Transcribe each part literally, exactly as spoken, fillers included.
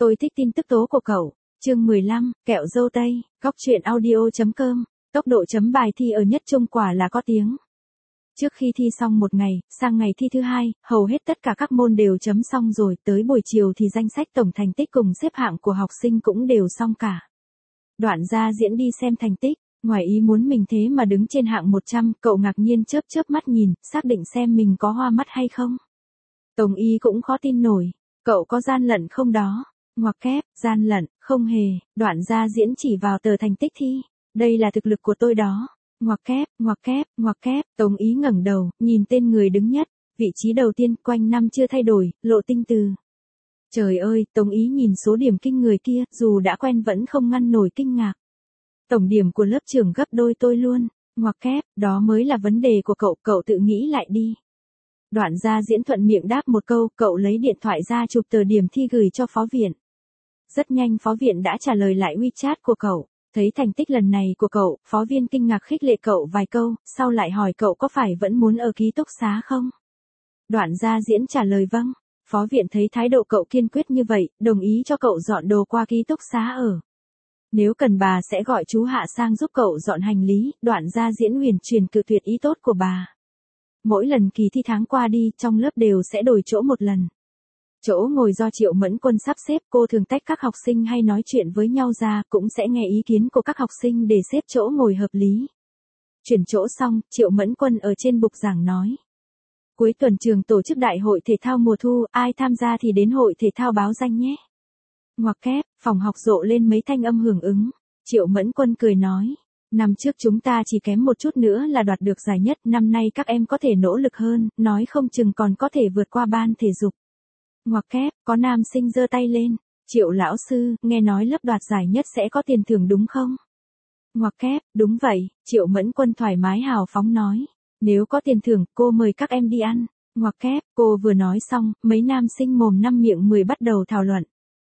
Tôi thích tin tức tố của cậu. Chương mười lăm, kẹo dâu tây, góc truyện audio.com, tốc độ chấm bài thi ở nhất trung quả là có tiếng. Trước khi thi xong một ngày, sang ngày thi thứ hai, hầu hết tất cả các môn đều chấm xong rồi, tới buổi chiều thì danh sách tổng thành tích cùng xếp hạng của học sinh cũng đều xong cả. Đoạn ra diễn đi xem thành tích, ngoài ý muốn mình thế mà đứng trên hạng một trăm, cậu ngạc nhiên chớp chớp mắt nhìn, xác định xem mình có hoa mắt hay không. Tống Y cũng khó tin nổi, cậu có gian lận không đó? Ngoặc kép, gian lận, không hề, đoạn ra diễn chỉ vào tờ thành tích thi. Đây là thực lực của tôi đó. Ngoặc kép, ngoặc kép, ngoặc kép, Tống Ý ngẩng đầu, nhìn tên người đứng nhất, vị trí đầu tiên quanh năm chưa thay đổi, Lộ Tinh Từ. Trời ơi, Tống Ý nhìn số điểm kinh người kia, dù đã quen vẫn không ngăn nổi kinh ngạc. Tổng điểm của lớp trưởng gấp đôi tôi luôn, ngoặc kép, đó mới là vấn đề của cậu, cậu tự nghĩ lại đi. Đoạn ra diễn thuận miệng đáp một câu, cậu lấy điện thoại ra chụp tờ điểm thi gửi cho phó viện. Rất nhanh phó viện đã trả lời lại WeChat của cậu. Thấy thành tích lần này của cậu, phó viên kinh ngạc khích lệ cậu vài câu, sau lại hỏi cậu có phải vẫn muốn ở ký túc xá không? Đoạn ra diễn trả lời vâng. Phó viện thấy thái độ cậu kiên quyết như vậy, đồng ý cho cậu dọn đồ qua ký túc xá ở. Nếu cần bà sẽ gọi chú Hạ sang giúp cậu dọn hành lý, đoạn ra diễn huyền truyền cự tuyệt ý tốt của bà. Mỗi lần kỳ thi tháng qua đi, trong lớp đều sẽ đổi chỗ một lần. Chỗ ngồi do Triệu Mẫn Quân sắp xếp, cô thường tách các học sinh hay nói chuyện với nhau ra, cũng sẽ nghe ý kiến của các học sinh để xếp chỗ ngồi hợp lý. Chuyển chỗ xong, Triệu Mẫn Quân ở trên bục giảng nói. Cuối tuần trường tổ chức đại hội thể thao mùa thu, ai tham gia thì đến hội thể thao báo danh nhé. Ngoặc kép, phòng học rộ lên mấy thanh âm hưởng ứng. Triệu Mẫn Quân cười nói. Năm trước chúng ta chỉ kém một chút nữa là đoạt được giải nhất, năm nay các em có thể nỗ lực hơn, nói không chừng còn có thể vượt qua ban thể dục. Ngoặc kép, có nam sinh giơ tay lên. Triệu lão sư, nghe nói lớp đoạt giải nhất sẽ có tiền thưởng đúng không? Ngoặc kép, đúng vậy, Triệu Mẫn Quân thoải mái hào phóng nói. Nếu có tiền thưởng, cô mời các em đi ăn. Ngoặc kép, cô vừa nói xong, mấy nam sinh mồm năm miệng mười bắt đầu thảo luận.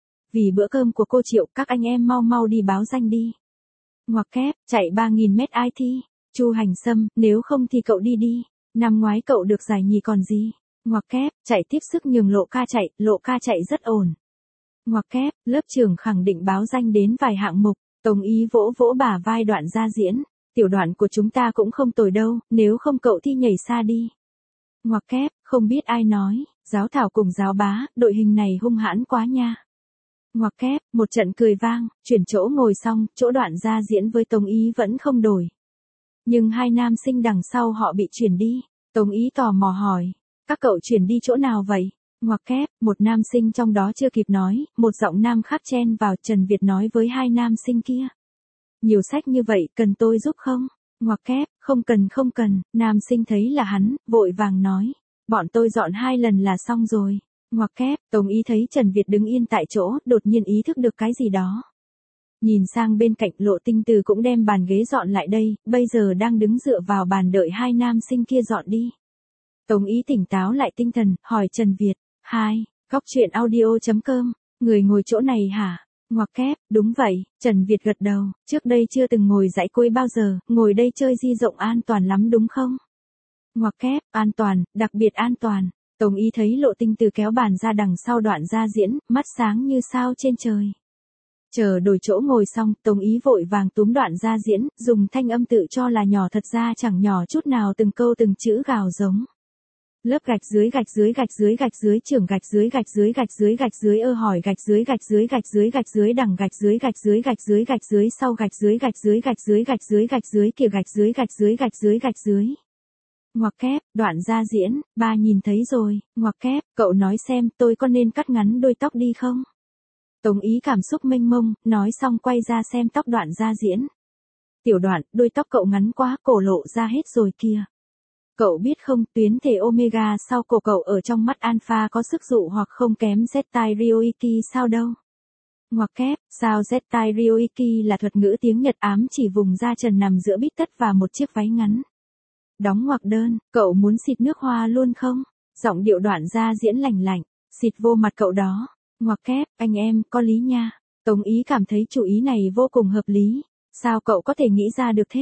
Vì bữa cơm của cô Triệu, các anh em mau mau đi báo danh đi. Ngoặc kép, chạy ba nghìn mét ai thi. Chu Hành Sâm, nếu không thì cậu đi đi. Năm ngoái cậu được giải nhì còn gì. Ngoặc kép, chạy tiếp sức nhường Lộ ca chạy, Lộ ca chạy rất ổn. Ngoặc kép, lớp trưởng khẳng định báo danh đến vài hạng mục, Tống Ý vỗ vỗ bả vai đoạn ra diễn, tiểu đoạn của chúng ta cũng không tồi đâu, nếu không cậu thi nhảy xa đi. Ngoặc kép, không biết ai nói, giáo thảo cùng giáo bá, đội hình này hung hãn quá nha. Ngoặc kép, một trận cười vang, chuyển chỗ ngồi xong, chỗ đoạn ra diễn với Tống Ý vẫn không đổi. Nhưng hai nam sinh đằng sau họ bị chuyển đi, Tống Ý tò mò hỏi. Các cậu chuyển đi chỗ nào vậy? Ngoặc kép, một nam sinh trong đó chưa kịp nói, một giọng nam khác chen vào, Trần Việt nói với hai nam sinh kia. Nhiều sách như vậy, cần tôi giúp không? Ngoặc kép, không cần không cần, nam sinh thấy là hắn, vội vàng nói. Bọn tôi dọn hai lần là xong rồi. Ngoặc kép, Tống Ý thấy Trần Việt đứng yên tại chỗ, đột nhiên ý thức được cái gì đó. Nhìn sang bên cạnh, Lộ Tinh Từ cũng đem bàn ghế dọn lại đây, bây giờ đang đứng dựa vào bàn đợi hai nam sinh kia dọn đi. Tống Ý tỉnh táo lại tinh thần, hỏi Trần Việt, hai, góc truyện audio.com, người ngồi chỗ này hả? Ngoặc kép, đúng vậy, Trần Việt gật đầu, trước đây chưa từng ngồi dãy cuối bao giờ, ngồi đây chơi di rộng an toàn lắm đúng không? Ngoặc kép, an toàn, đặc biệt an toàn. Tống Ý thấy Lộ Tinh Từ kéo bàn ra đằng sau đoạn ra diễn, mắt sáng như sao trên trời. Chờ đổi chỗ ngồi xong, Tống Ý vội vàng túm đoạn ra diễn, dùng thanh âm tự cho là nhỏ thật ra chẳng nhỏ chút nào, từng câu từng chữ gào giống. Lớp gạch dưới gạch dưới gạch dưới gạch dưới trưởng gạch dưới gạch dưới gạch dưới gạch dưới ơ hỏi gạch dưới gạch dưới gạch dưới gạch dưới đằng gạch dưới gạch dưới gạch dưới gạch dưới sau gạch dưới gạch dưới gạch dưới gạch dưới gạch dưới kia gạch dưới gạch dưới gạch dưới gạch dưới. Ngoặc kép, đoạn ra diễn, ba nhìn thấy rồi, ngoặc kép, cậu nói xem tôi có nên cắt ngắn đôi tóc đi không? Tống Ý cảm xúc mênh mông, nói xong quay ra xem tóc đoạn ra diễn. Tiểu đoạn, đôi tóc cậu ngắn quá, cổ lộ ra hết rồi kìa. Cậu biết không, tuyến thể omega sau cổ cậu ở trong mắt alpha có sức dụ hoặc không kém Zettai Ryoiki sao đâu. Ngoặc kép, sao Zettai Ryoiki là thuật ngữ tiếng Nhật ám chỉ vùng da trần nằm giữa bít tất và một chiếc váy ngắn. Đóng ngoặc đơn, cậu muốn xịt nước hoa luôn không? Giọng điệu đoạn ra diễn lành lạnh, xịt vô mặt cậu đó. Ngoặc kép, anh em, có lý nha. Tống Ý cảm thấy chủ ý này vô cùng hợp lý. Sao cậu có thể nghĩ ra được thế?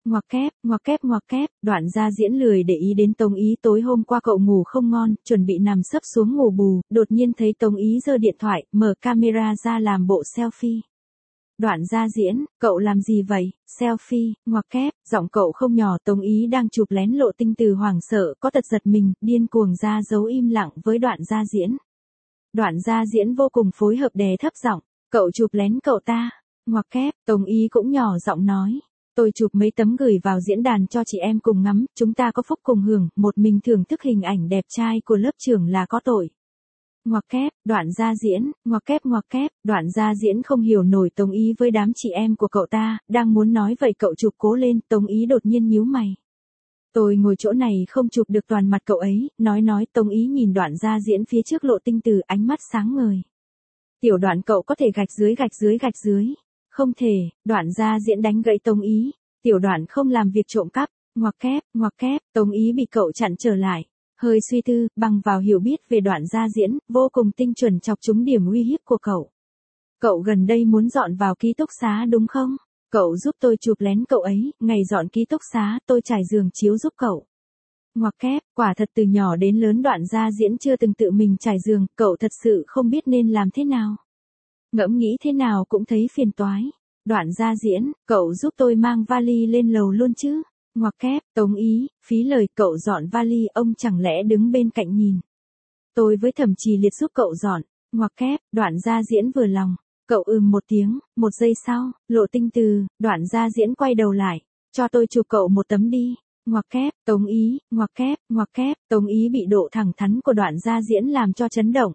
Ngoặc kép, ngoặc kép ngoặc kép, đoạn ra diễn lười để ý đến Tống Ý tối hôm qua cậu ngủ không ngon, chuẩn bị nằm sấp xuống ngủ bù, đột nhiên thấy Tống Ý giơ điện thoại, mở camera ra làm bộ selfie. Đoạn ra diễn, cậu làm gì vậy, selfie, ngoặc kép, giọng cậu không nhỏ. Tống Ý đang chụp lén Lộ Tinh Từ hoảng sợ, có tật giật mình, điên cuồng ra dấu im lặng với đoạn ra diễn. Đoạn ra diễn vô cùng phối hợp đè thấp giọng, cậu chụp lén cậu ta, ngoặc kép, Tống Ý cũng nhỏ giọng nói. Tôi chụp mấy tấm gửi vào diễn đàn cho chị em cùng ngắm, chúng ta có phúc cùng hưởng, một mình thưởng thức hình ảnh đẹp trai của lớp trưởng là có tội. Ngoặc kép, đoạn ra diễn, ngoặc kép ngoặc kép, đoạn ra diễn không hiểu nổi Tống Ý với đám chị em của cậu ta, đang muốn nói vậy cậu chụp cố lên, Tống Ý đột nhiên nhíu mày. Tôi ngồi chỗ này không chụp được toàn mặt cậu ấy, nói nói Tống Ý nhìn đoạn ra diễn phía trước Lộ Tinh Từ, ánh mắt sáng ngời. Tiểu đoạn cậu có thể gạch dưới gạch dưới gạch dưới. Không thể, đoạn ra diễn đánh gãy Tống Ý, tiểu đoạn không làm việc trộm cắp, ngoặc kép, ngoặc kép, Tống Ý bị cậu chặn trở lại. Hơi suy tư, bằng vào hiểu biết về đoạn ra diễn, vô cùng tinh chuẩn chọc trúng điểm uy hiếp của cậu. Cậu gần đây muốn dọn vào ký túc xá đúng không? Cậu giúp tôi chụp lén cậu ấy, ngày dọn ký túc xá tôi trải giường chiếu giúp cậu. Ngoặc kép, quả thật từ nhỏ đến lớn đoạn ra diễn chưa từng tự mình trải giường, cậu thật sự không biết nên làm thế nào. Ngẫm nghĩ thế nào cũng thấy phiền toái. Đoạn ra diễn, cậu giúp tôi mang vali lên lầu luôn chứ. Ngoặc kép, Tống Ý, phí lời cậu dọn vali, ông chẳng lẽ đứng bên cạnh nhìn. Tôi với Thẩm Trì Liệt giúp cậu dọn. Ngoặc kép, đoạn ra diễn vừa lòng. Cậu ừm một tiếng, một giây sau, Lộ Tinh Từ, đoạn ra diễn quay đầu lại. Cho tôi chụp cậu một tấm đi. Ngoặc kép, Tống Ý, ngoặc kép, ngoặc kép, Tống Ý bị độ thẳng thắn của đoạn ra diễn làm cho chấn động.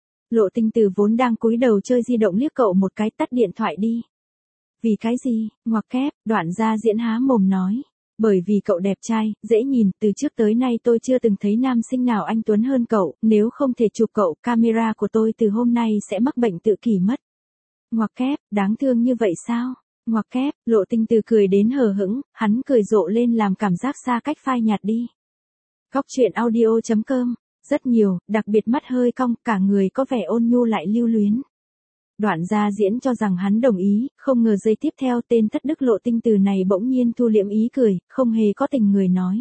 Lộ Tinh Từ vốn đang cúi đầu chơi di động liếc cậu một cái, tắt điện thoại đi. Vì cái gì, ngoặc kép, đoạn ra diễn há mồm nói. Bởi vì cậu đẹp trai, dễ nhìn, từ trước tới nay tôi chưa từng thấy nam sinh nào anh tuấn hơn cậu, nếu không thể chụp cậu, camera của tôi từ hôm nay sẽ mắc bệnh tự kỷ mất. Ngoặc kép, đáng thương như vậy sao? Ngoặc kép, Lộ Tinh Từ cười đến hờ hững, hắn cười rộ lên làm cảm giác xa cách phai nhạt đi. Góc truyện audio chấm com, rất nhiều, đặc biệt mắt hơi cong, cả người có vẻ ôn nhu lại lưu luyến. Đoạn ra diễn cho rằng hắn đồng ý, không ngờ giây tiếp theo tên thất đức Lộ Tinh Từ này bỗng nhiên thu liễm ý cười, không hề có tình người nói.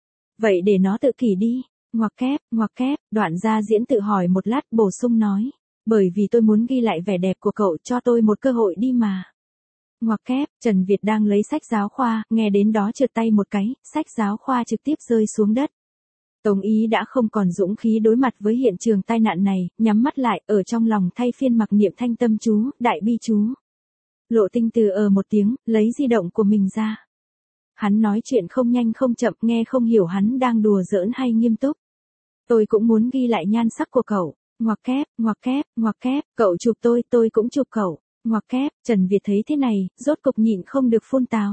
Vậy để nó tự kỷ đi, ngoặc kép, ngoặc kép, đoạn ra diễn tự hỏi một lát bổ sung nói. Bởi vì tôi muốn ghi lại vẻ đẹp của cậu, cho tôi một cơ hội đi mà. Ngoặc kép, Trần Việt đang lấy sách giáo khoa, nghe đến đó trượt tay một cái, sách giáo khoa trực tiếp rơi xuống đất. Tống Ý đã không còn dũng khí đối mặt với hiện trường tai nạn này, nhắm mắt lại, ở trong lòng thay phiên mặc niệm thanh tâm chú, đại bi chú. Lộ Tinh Từ ờ một tiếng, lấy di động của mình ra. Hắn nói chuyện không nhanh không chậm, nghe không hiểu hắn đang đùa giỡn hay nghiêm túc. Tôi cũng muốn ghi lại nhan sắc của cậu. Ngoặc kép, ngoặc kép, ngoặc kép, cậu chụp tôi, tôi cũng chụp cậu. Ngoặc kép, Trần Việt thấy thế này, rốt cục nhịn không được phun tào.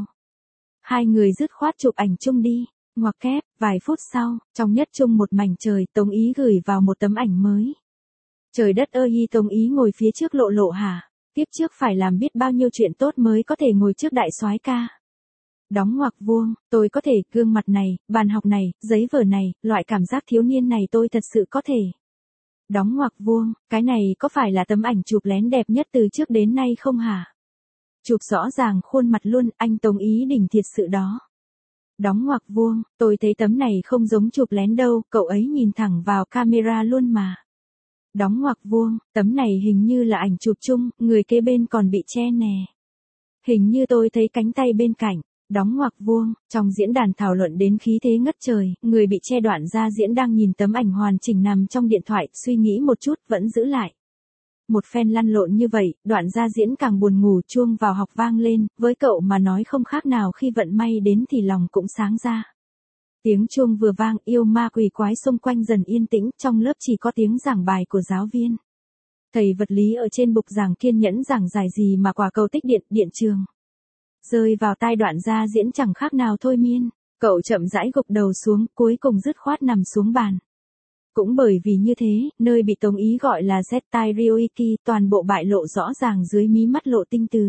Hai người dứt khoát chụp ảnh chung đi. Ngoặc kép, vài phút sau, trong nhất chung một mảnh trời, Tống Ý gửi vào một tấm ảnh mới. Trời đất ơi, Tống Ý ngồi phía trước Lộ Lộ hả? Tiếp trước phải làm biết bao nhiêu chuyện tốt mới có thể ngồi trước đại soái ca. Đóng ngoặc vuông, tôi có thể, gương mặt này, bàn học này, giấy vở này, loại cảm giác thiếu niên này tôi thật sự có thể. Đóng ngoặc vuông, cái này có phải là tấm ảnh chụp lén đẹp nhất từ trước đến nay không hả? Chụp rõ ràng khuôn mặt luôn, anh Tống Ý đỉnh thiệt sự đó. Đóng ngoặc vuông, tôi thấy tấm này không giống chụp lén đâu, cậu ấy nhìn thẳng vào camera luôn mà. Đóng ngoặc vuông, tấm này hình như là ảnh chụp chung, người kế bên còn bị che nè. Hình như tôi thấy cánh tay bên cạnh. Đóng ngoặc vuông, trong diễn đàn thảo luận đến khí thế ngất trời, người bị che đoạn ra diễn đang nhìn tấm ảnh hoàn chỉnh nằm trong điện thoại, suy nghĩ một chút vẫn giữ lại. Một phen lăn lộn như vậy, đoạn ra diễn càng buồn ngủ, chuông vào học vang lên, với cậu mà nói không khác nào khi vận may đến thì lòng cũng sáng ra. Tiếng chuông vừa vang, yêu ma quỷ quái xung quanh dần yên tĩnh, trong lớp chỉ có tiếng giảng bài của giáo viên. Thầy vật lý ở trên bục giảng kiên nhẫn giảng giải gì mà quả cầu tích điện, điện trường. Rơi vào tai đoạn ra diễn chẳng khác nào thôi miên, cậu chậm rãi gục đầu xuống, cuối cùng dứt khoát nằm xuống bàn. Cũng bởi vì như thế, nơi bị Tống Ý gọi là Zettai Ryoiki, toàn bộ bại lộ rõ ràng dưới mí mắt Lộ Tinh Từ.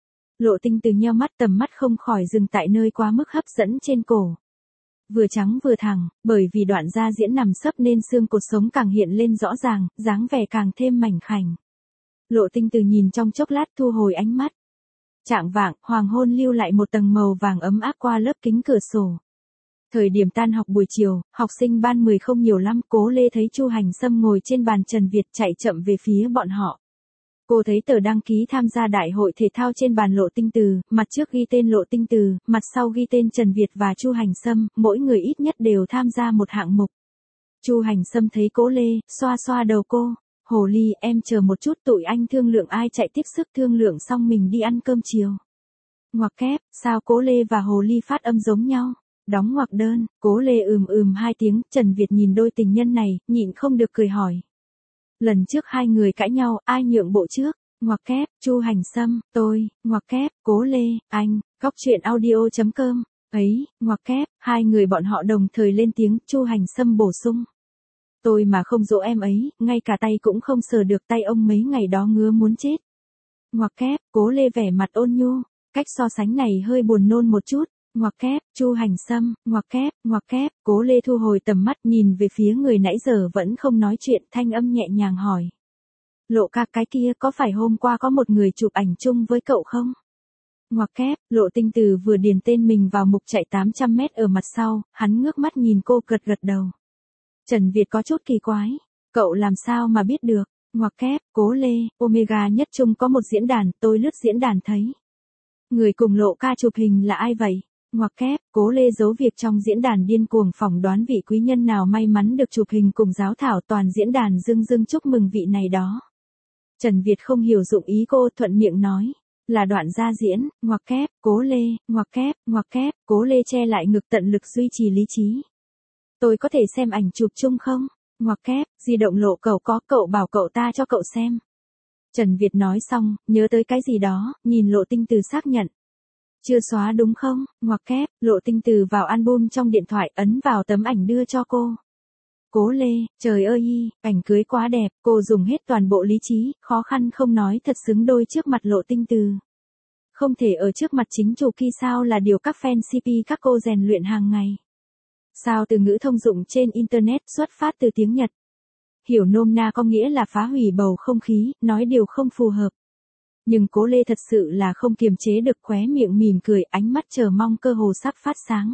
Lộ Tinh Từ nheo mắt, tầm mắt không khỏi dừng tại nơi quá mức hấp dẫn trên cổ. Vừa trắng vừa thẳng, bởi vì đoạn ra diễn nằm sấp nên xương cột sống càng hiện lên rõ ràng, dáng vẻ càng thêm mảnh khảnh. Lộ Tinh Từ nhìn trong chốc lát thu hồi ánh mắt. Chạng vạng, hoàng hôn lưu lại một tầng màu vàng ấm áp qua lớp kính cửa sổ. Thời điểm tan học buổi chiều, học sinh ban mười không nhiều lắm, Cố Lê thấy Chu Hành Sâm ngồi trên bàn Trần Việt chạy chậm về phía bọn họ. Cô thấy tờ đăng ký tham gia đại hội thể thao trên bàn Lộ Tinh Từ, mặt trước ghi tên Lộ Tinh Từ, mặt sau ghi tên Trần Việt và Chu Hành Sâm, mỗi người ít nhất đều tham gia một hạng mục. Chu Hành Sâm thấy Cố Lê, xoa xoa đầu cô, Hồ Ly, em chờ một chút, tụi anh thương lượng ai chạy tiếp sức, thương lượng xong mình đi ăn cơm chiều. Ngoặc kép, sao Cố Lê và Hồ Ly phát âm giống nhau? Đóng ngoặc đơn, Cố Lê ừm ừm hai tiếng, Trần Việt nhìn đôi tình nhân này, nhịn không được cười hỏi. Lần trước hai người cãi nhau, ai nhượng bộ trước? Ngoặc kép, Chu Hành Sâm, tôi, ngoặc kép, Cố Lê, anh, góc truyện audio chấm com, ấy, ngoặc kép, hai người bọn họ đồng thời lên tiếng, Chu Hành Sâm bổ sung. Tôi mà không dỗ em ấy, ngay cả tay cũng không sờ được, tay ông mấy ngày đó ngứa muốn chết. Ngoặc kép, Cố Lê vẻ mặt ôn nhu, cách so sánh này hơi buồn nôn một chút. Ngoặc kép, Chu Hành Sâm, ngoặc kép, ngoặc kép, Cố Lê thu hồi tầm mắt nhìn về phía người nãy giờ vẫn không nói chuyện, thanh âm nhẹ nhàng hỏi. Lộ ca, cái kia có phải hôm qua có một người chụp ảnh chung với cậu không? Ngoặc kép, Lộ Tinh Từ vừa điền tên mình vào mục chạy tám trăm mét ở mặt sau, hắn ngước mắt nhìn cô gật gật đầu. Trần Việt có chút kỳ quái, cậu làm sao mà biết được? Ngoặc kép, Cố Lê, Omega nhất trung có một diễn đàn, tôi lướt diễn đàn thấy. Người cùng Lộ ca chụp hình là ai vậy? Ngoặc kép, Cố Lê giấu việc trong diễn đàn điên cuồng phỏng đoán vị quý nhân nào may mắn được chụp hình cùng giáo thảo, toàn diễn đàn dưng dưng chúc mừng vị này đó. Trần Việt không hiểu dụng ý cô, thuận miệng nói. Là Đoạn Gia diễn, ngoặc kép, Cố Lê, ngoặc kép, ngoặc kép, Cố Lê che lại ngực tận lực duy trì lý trí. Tôi có thể xem ảnh chụp chung không? Ngoặc kép, di động Lộ cậu có, cậu bảo cậu ta cho cậu xem. Trần Việt nói xong, nhớ tới cái gì đó, nhìn Lộ Tinh Từ xác nhận. Chưa xóa đúng không? Ngoặc kép, Lộ Tinh Từ vào album trong điện thoại, ấn vào tấm ảnh đưa cho cô. Cố Lê, trời ơi, ảnh cưới quá đẹp, cô dùng hết toàn bộ lý trí, khó khăn không nói thật xứng đôi trước mặt Lộ Tinh Từ. Không thể ở trước mặt chính chủ Ki sao là điều các fan xê pê các cô rèn luyện hàng ngày. Sao từ ngữ thông dụng trên Internet xuất phát từ tiếng Nhật. Hiểu nôm na có nghĩa là phá hủy bầu không khí, nói điều không phù hợp. Nhưng Cố Lê thật sự là không kiềm chế được, khóe miệng mỉm cười, ánh mắt chờ mong cơ hồ sắp phát sáng.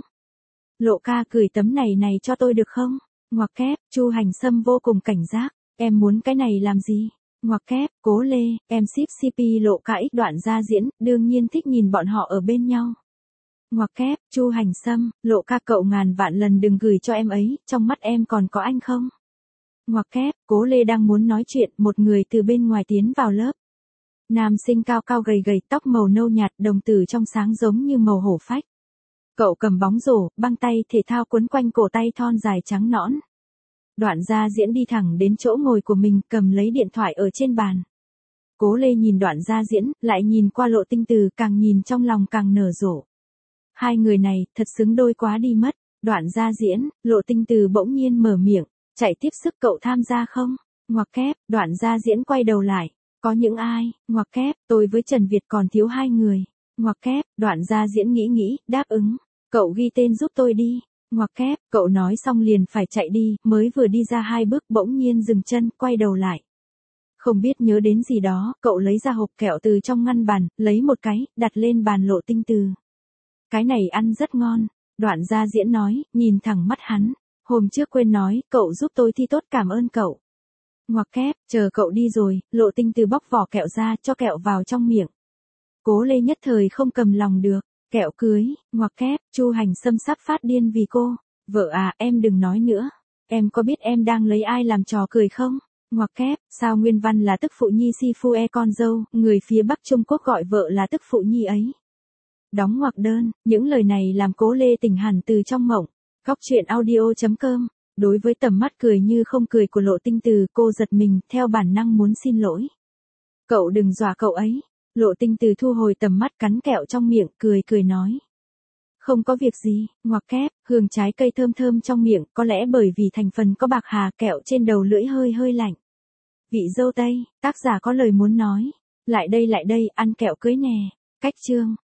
Lộ ca, cười tấm này này cho tôi được không? Ngoặc kép, Chu Hành Sâm vô cùng cảnh giác, em muốn cái này làm gì? Ngoặc kép, Cố Lê, em ship xê pê Lộ ca ít Đoạn Gia diễn, đương nhiên thích nhìn bọn họ ở bên nhau. Ngoặc kép, Chu Hành Sâm, Lộ ca, cậu ngàn vạn lần đừng gửi cho em ấy, trong mắt em còn có anh không? Ngoặc kép, Cố Lê đang muốn nói chuyện, một người từ bên ngoài tiến vào lớp. Nam sinh cao cao gầy gầy, tóc màu nâu nhạt, đồng tử trong sáng giống như màu hổ phách. Cậu cầm bóng rổ, băng tay thể thao quấn quanh cổ tay thon dài trắng nõn. Đoạn Gia diễn đi thẳng đến chỗ ngồi của mình, cầm lấy điện thoại ở trên bàn. Cố Lê nhìn Đoạn Gia diễn, lại nhìn qua Lộ Tinh Từ, càng nhìn trong lòng càng nở rộ. Hai người này, thật xứng đôi quá đi mất. Đoạn Gia diễn, Lộ Tinh Từ bỗng nhiên mở miệng, chạy tiếp sức cậu tham gia không? Ngoặc kép, Đoạn Gia diễn quay đầu lại. Có những ai? Ngoặc kép, tôi với Trần Việt còn thiếu hai người. Ngoặc kép, Đoạn Gia diễn nghĩ nghĩ, đáp ứng. Cậu ghi tên giúp tôi đi. Ngoặc kép, cậu nói xong liền phải chạy đi, mới vừa đi ra hai bước bỗng nhiên dừng chân, quay đầu lại. Không biết nhớ đến gì đó, cậu lấy ra hộp kẹo từ trong ngăn bàn, lấy một cái, đặt lên bàn Lộ Tinh Từ. Cái này ăn rất ngon. Đoạn Gia diễn nói, nhìn thẳng mắt hắn. Hôm trước quên nói, cậu giúp tôi thi tốt, cảm ơn cậu. Ngoặc kép, chờ cậu đi rồi, Lộ Tinh Từ bóc vỏ kẹo ra, cho kẹo vào trong miệng. Cố Lê nhất thời không cầm lòng được. Kẹo cưới, ngoặc kép, Chu Hành Sâm sắp phát điên vì cô. Vợ à, em đừng nói nữa. Em có biết em đang lấy ai làm trò cười không? Ngoặc kép, sao nguyên văn là tức phụ nhi si phu e con dâu, người phía Bắc Trung Quốc gọi vợ là tức phụ nhi ấy. Đóng ngoặc đơn, những lời này làm Cố Lê tỉnh hẳn từ trong mộng. Góc truyện audio chấm com. Đối với tầm mắt cười như không cười của Lộ Tinh Từ, cô giật mình, theo bản năng muốn xin lỗi. Cậu đừng dọa cậu ấy. Lộ Tinh Từ thu hồi tầm mắt, cắn kẹo trong miệng, cười cười nói. Không có việc gì. Ngoặc kép, hương trái cây thơm thơm trong miệng, có lẽ bởi vì thành phần có bạc hà, kẹo trên đầu lưỡi hơi hơi lạnh. Vị dâu tây, tác giả có lời muốn nói. Lại đây lại đây, ăn kẹo cưới nè. Cách chương.